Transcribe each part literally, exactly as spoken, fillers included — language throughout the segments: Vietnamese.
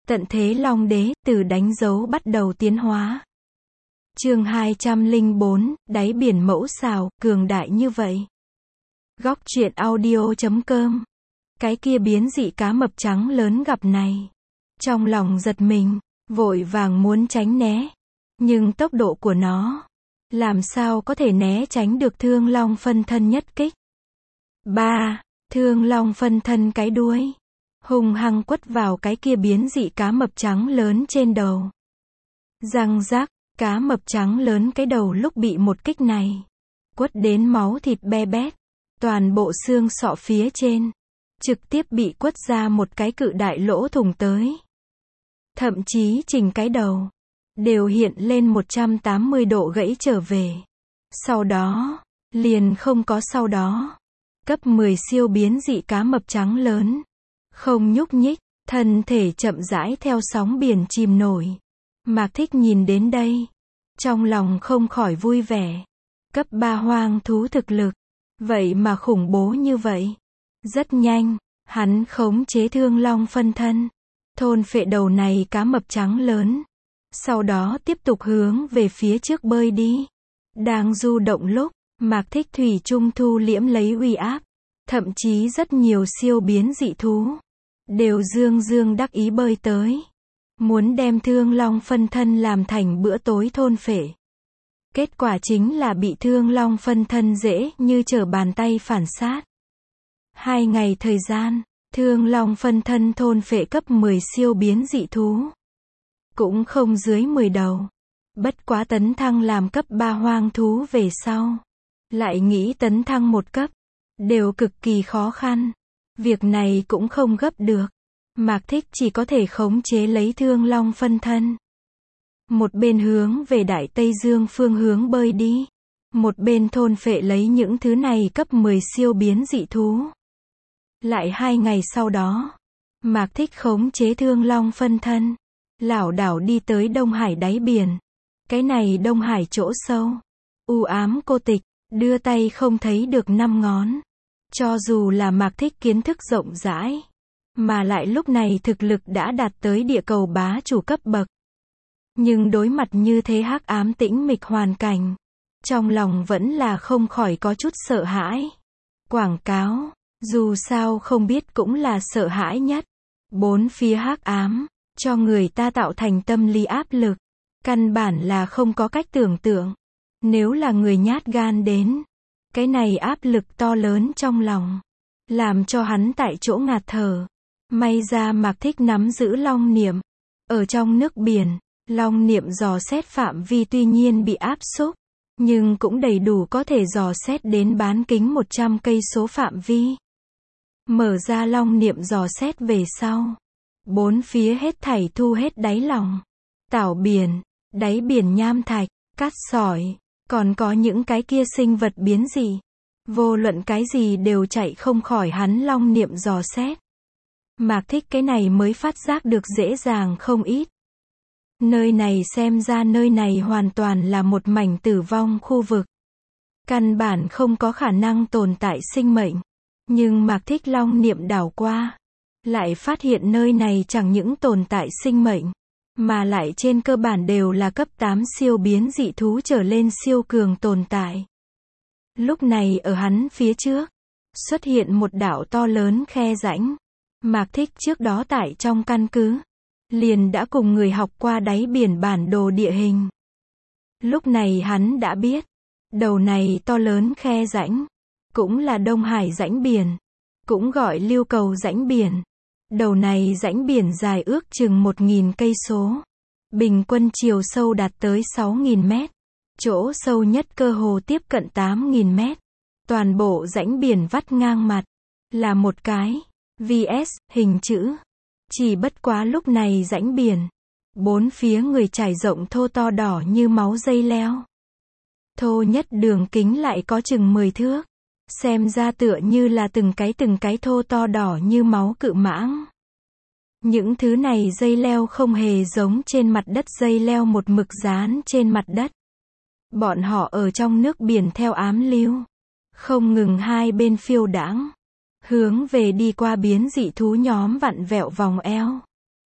Tận thế Long Đế, từ đánh dấu bắt đầu tiến hóa. Chương hai trăm lẻ bốn, đáy biển mẫu xào, cường đại như vậy. Góc truyện audio chấm com. Cái kia biến dị cá mập trắng lớn gặp này. Trong lòng giật mình, vội vàng muốn tránh né. Nhưng tốc độ của nó, làm sao có thể né tránh được Thương Long phân thân nhất kích. Ba, Thương Long phân thân cái đuôi, hung hăng quất vào cái kia biến dị cá mập trắng lớn trên đầu. Răng rác, cá mập trắng lớn cái đầu lúc bị một kích này, quất đến máu thịt be bét, toàn bộ xương sọ phía trên, trực tiếp bị quất ra một cái cự đại lỗ thủng tới. Thậm chí chỉnh cái đầu, đều hiện lên một trăm tám mươi độ gãy trở về. Sau đó, liền không có sau đó. Cấp mười siêu biến dị cá mập trắng lớn, không nhúc nhích, thân thể chậm rãi theo sóng biển chìm nổi. Mạc Thích nhìn đến đây, trong lòng không khỏi vui vẻ. Cấp ba hoang thú thực lực, vậy mà khủng bố như vậy. Rất nhanh, hắn khống chế Thương Long phân thân, thôn phệ đầu này cá mập trắng lớn. Sau đó tiếp tục hướng về phía trước bơi đi. Đang du động lúc, Mạc Thích thủy chung thu liễm lấy uy áp. Thậm chí rất nhiều siêu biến dị thú, đều dương dương đắc ý bơi tới. Muốn đem Thương Long phân thân làm thành bữa tối thôn phệ. Kết quả chính là bị Thương Long phân thân dễ như trở bàn tay phản sát. Hai ngày thời gian, Thương Long phân thân thôn phệ cấp mười siêu biến dị thú. Cũng không dưới mười đầu. Bất quá tấn thăng làm cấp ba hoang thú về sau. Lại nghĩ tấn thăng một cấp, đều cực kỳ khó khăn. Việc này cũng không gấp được. Mạc Thích chỉ có thể khống chế lấy Thương Long phân thân. Một bên hướng về Đại Tây Dương phương hướng bơi đi. Một bên thôn phệ lấy những thứ này cấp mười siêu biến dị thú. Lại hai ngày sau đó, Mạc Thích khống chế Thương Long phân thân, lảo đảo đi tới Đông Hải đáy biển. Cái này Đông Hải chỗ sâu, u ám cô tịch, đưa tay không thấy được năm ngón. Cho dù là Mạc Thích kiến thức rộng rãi, mà lại lúc này thực lực đã đạt tới địa cầu bá chủ cấp bậc. Nhưng đối mặt như thế hắc ám tĩnh mịch hoàn cảnh, trong lòng vẫn là không khỏi có chút sợ hãi. Quảng cáo, dù sao không biết cũng là sợ hãi nhất. Bốn phía hắc ám, cho người ta tạo thành tâm lý áp lực. Căn bản là không có cách tưởng tượng. Nếu là người nhát gan đến, cái này áp lực to lớn trong lòng, làm cho hắn tại chỗ ngạt thở. May ra Mạc Thích nắm giữ long niệm. Ở trong nước biển, long niệm dò xét phạm vi tuy nhiên bị áp xúc, nhưng cũng đầy đủ có thể dò xét đến bán kính một trăm cây số phạm vi. Mở ra long niệm dò xét về sau, bốn phía hết thảy thu hết đáy lòng. Tảo biển, đáy biển nham thạch, cát sỏi, còn có những cái kia sinh vật biến dị. Vô luận cái gì đều chạy không khỏi hắn long niệm dò xét. Mạc Thích cái này mới phát giác được dễ dàng không ít. Nơi này xem ra nơi này hoàn toàn là một mảnh tử vong khu vực. Căn bản không có khả năng tồn tại sinh mệnh. Nhưng Mạc Thích long niệm đảo qua, lại phát hiện nơi này chẳng những tồn tại sinh mệnh, mà lại trên cơ bản đều là cấp tám siêu biến dị thú trở lên siêu cường tồn tại. Lúc này ở hắn phía trước, xuất hiện một đạo to lớn khe rãnh. Mạc Thích trước đó tại trong căn cứ, liền đã cùng người học qua đáy biển bản đồ địa hình. Lúc này hắn đã biết, đầu này to lớn khe rãnh, cũng là Đông Hải rãnh biển, cũng gọi Lưu Cầu rãnh biển. Đầu này rãnh biển dài ước chừng một nghìn cây số. Bình quân chiều sâu đạt tới sáu nghìn mét. Chỗ sâu nhất cơ hồ tiếp cận tám nghìn mét. Toàn bộ rãnh biển vắt ngang mặt, là một cái vê ét hình chữ. Chỉ bất quá lúc này rãnh biển, bốn phía người trải rộng thô to đỏ như máu dây leo. Thô nhất đường kính lại có chừng mười thước. Xem ra tựa như là từng cái từng cái thô to đỏ như máu cự mãng. Những thứ này dây leo không hề giống trên mặt đất dây leo một mực dán trên mặt đất. Bọn họ ở trong nước biển theo ám lưu, không ngừng hai bên phiêu đãng, hướng về đi qua biến dị thú nhóm vặn vẹo vòng eo.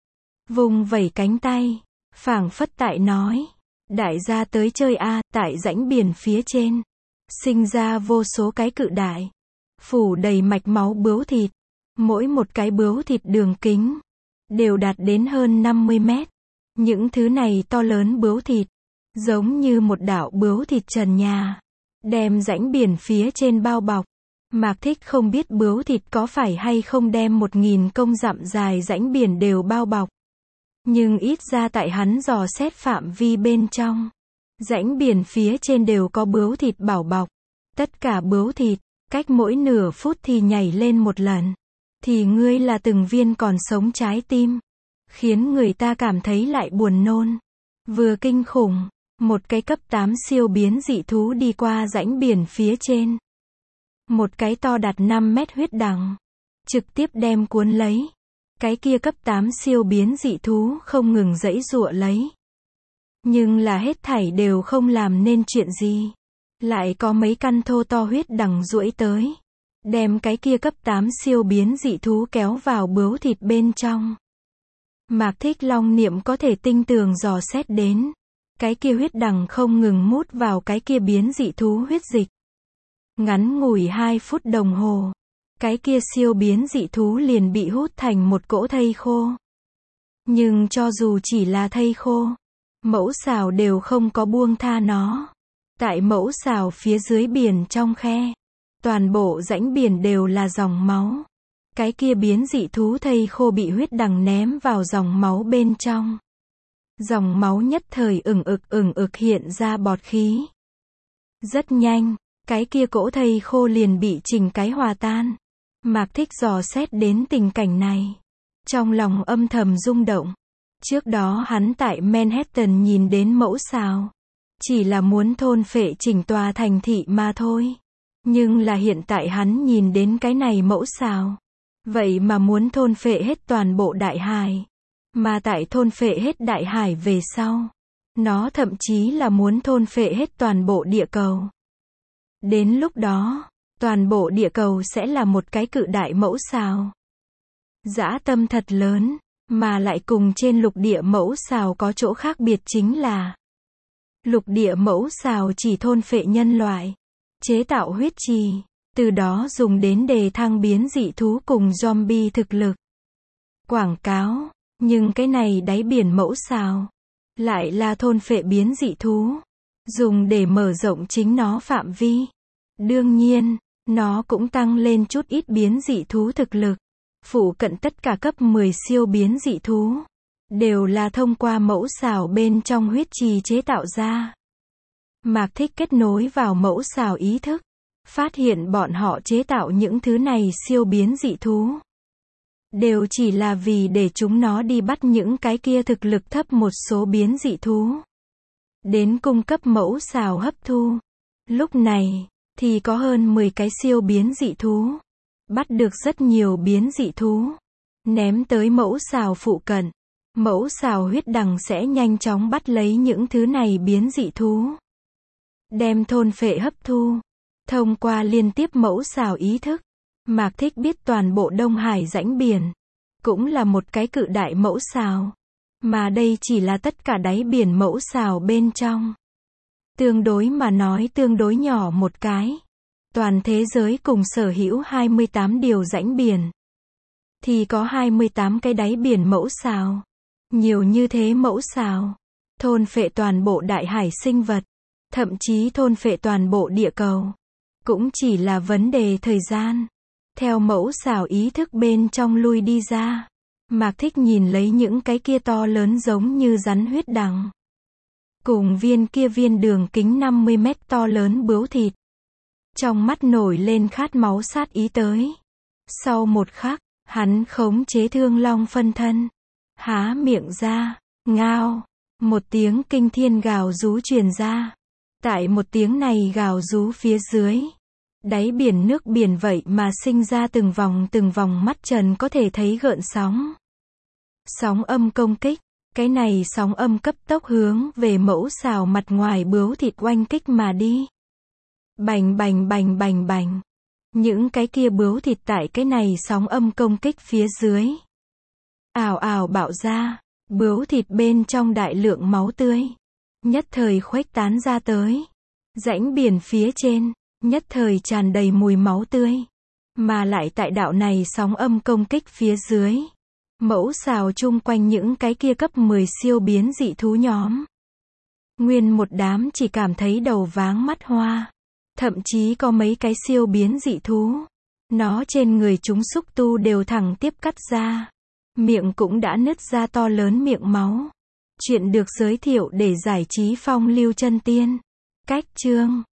vung vẩy cánh tay, phảng phất tại nói, đại gia tới chơi a, tại rãnh biển phía trên, sinh ra vô số cái cự đại, phủ đầy mạch máu bướu thịt, mỗi một cái bướu thịt đường kính, đều đạt đến hơn năm mươi mét. Những thứ này to lớn bướu thịt, giống như một đạo bướu thịt trần nhà, đem rãnh biển phía trên bao bọc. Mạc Thích không biết bướu thịt có phải hay không đem một nghìn công dặm dài rãnh biển đều bao bọc. Nhưng ít ra tại hắn dò xét phạm vi bên trong, rãnh biển phía trên đều có bướu thịt bảo bọc. Tất cả bướu thịt, cách mỗi nửa phút thì nhảy lên một lần. Thì ngươi là từng viên còn sống trái tim, khiến người ta cảm thấy lại buồn nôn. Vừa kinh khủng, một cái cấp tám siêu biến dị thú đi qua rãnh biển phía trên. Một cái to đạt năm mét huyết đằng, trực tiếp đem cuốn lấy. Cái kia cấp tám siêu biến dị thú không ngừng giãy giụa lấy. Nhưng là hết thảy đều không làm nên chuyện gì. Lại có mấy căn thô to huyết đằng duỗi tới, đem cái kia cấp tám siêu biến dị thú kéo vào bướu thịt bên trong. Mạc Thích long niệm có thể tinh tường dò xét đến, cái kia huyết đằng không ngừng mút vào cái kia biến dị thú huyết dịch. Ngắn ngủi hai phút đồng hồ, cái kia siêu biến dị thú liền bị hút thành một cỗ thây khô. Nhưng cho dù chỉ là thây khô, mẫu xào đều không có buông tha nó. Tại mẫu xào phía dưới biển trong khe, toàn bộ rãnh biển đều là dòng máu. Cái kia biến dị thú thây khô bị huyết đằng ném vào dòng máu bên trong. Dòng máu nhất thời ửng ực ửng ực hiện ra bọt khí. Rất nhanh, cái kia cỗ thây khô liền bị chỉnh cái hòa tan. Mạc Thích dò xét đến tình cảnh này, trong lòng âm thầm rung động. Trước đó hắn tại Manhattan nhìn đến mẫu xào, chỉ là muốn thôn phệ chỉnh tòa thành thị mà thôi. Nhưng là hiện tại hắn nhìn đến cái này mẫu xào, vậy mà muốn thôn phệ hết toàn bộ đại hải. Mà tại thôn phệ hết đại hải về sau, nó thậm chí là muốn thôn phệ hết toàn bộ địa cầu. Đến lúc đó, toàn bộ địa cầu sẽ là một cái cự đại mẫu xào. Dã tâm thật lớn, mà lại cùng trên lục địa mẫu xào có chỗ khác biệt chính là lục địa mẫu xào chỉ thôn phệ nhân loại, chế tạo huyết trì, từ đó dùng đến đề thăng biến dị thú cùng zombie thực lực. Quảng cáo, nhưng cái này đáy biển mẫu xào, lại là thôn phệ biến dị thú, dùng để mở rộng chính nó phạm vi. Đương nhiên, nó cũng tăng lên chút ít biến dị thú thực lực. Phụ cận tất cả cấp mười siêu biến dị thú, đều là thông qua mẫu xào bên trong huyết trì chế tạo ra. Mạc Thích kết nối vào mẫu xào ý thức, phát hiện bọn họ chế tạo những thứ này siêu biến dị thú, đều chỉ là vì để chúng nó đi bắt những cái kia thực lực thấp một số biến dị thú, đến cung cấp mẫu xào hấp thu. Lúc này, thì có hơn mười cái siêu biến dị thú, bắt được rất nhiều biến dị thú, ném tới mẫu xào phụ cận. Mẫu xào huyết đằng sẽ nhanh chóng bắt lấy những thứ này biến dị thú, đem thôn phệ hấp thu. Thông qua liên tiếp mẫu xào ý thức, Mạc Thích biết toàn bộ Đông Hải rãnh biển, cũng là một cái cự đại mẫu xào. Mà đây chỉ là tất cả đáy biển mẫu xào bên trong. Tương đối mà nói tương đối nhỏ một cái. Toàn thế giới cùng sở hữu hai mươi tám điều rãnh biển, thì có hai mươi tám cái đáy biển mẫu xào. Nhiều như thế mẫu xào, thôn phệ toàn bộ đại hải sinh vật, thậm chí thôn phệ toàn bộ địa cầu, cũng chỉ là vấn đề thời gian. Theo mẫu xào ý thức bên trong lui đi ra, Mạc Thích nhìn lấy những cái kia to lớn giống như rắn huyết đằng, cùng viên kia viên đường kính năm mươi mét to lớn bướu thịt. Trong mắt nổi lên khát máu sát ý tới. Sau một khắc, hắn khống chế thương long phân thân, há miệng ra, ngao, một tiếng kinh thiên gào rú truyền ra. Tại một tiếng này gào rú phía dưới, đáy biển nước biển vậy mà sinh ra từng vòng từng vòng mắt trần có thể thấy gợn sóng. Sóng âm công kích, cái này sóng âm cấp tốc hướng về mẫu xào mặt ngoài bướu thịt oanh kích mà đi. Bành bành bành bành bành. Những cái kia bướu thịt tại cái này sóng âm công kích phía dưới, ào ào bạo ra, Bướu thịt bên trong đại lượng máu tươi, nhất thời khuếch tán ra tới. Rãnh biển phía trên, nhất thời tràn đầy mùi máu tươi. Mà lại tại đạo này sóng âm công kích phía dưới. Mẫu xào chung quanh những cái kia cấp mười siêu biến dị thú nhóm. Nguyên một đám chỉ cảm thấy đầu váng mắt hoa. Thậm chí có mấy cái siêu biến dị thú. Nó trên người chúng xúc tu đều thẳng tiếp cắt ra. Miệng cũng đã nứt ra to lớn miệng máu. Chuyện được giới thiệu để giải trí phong lưu chân tiên. Cách chương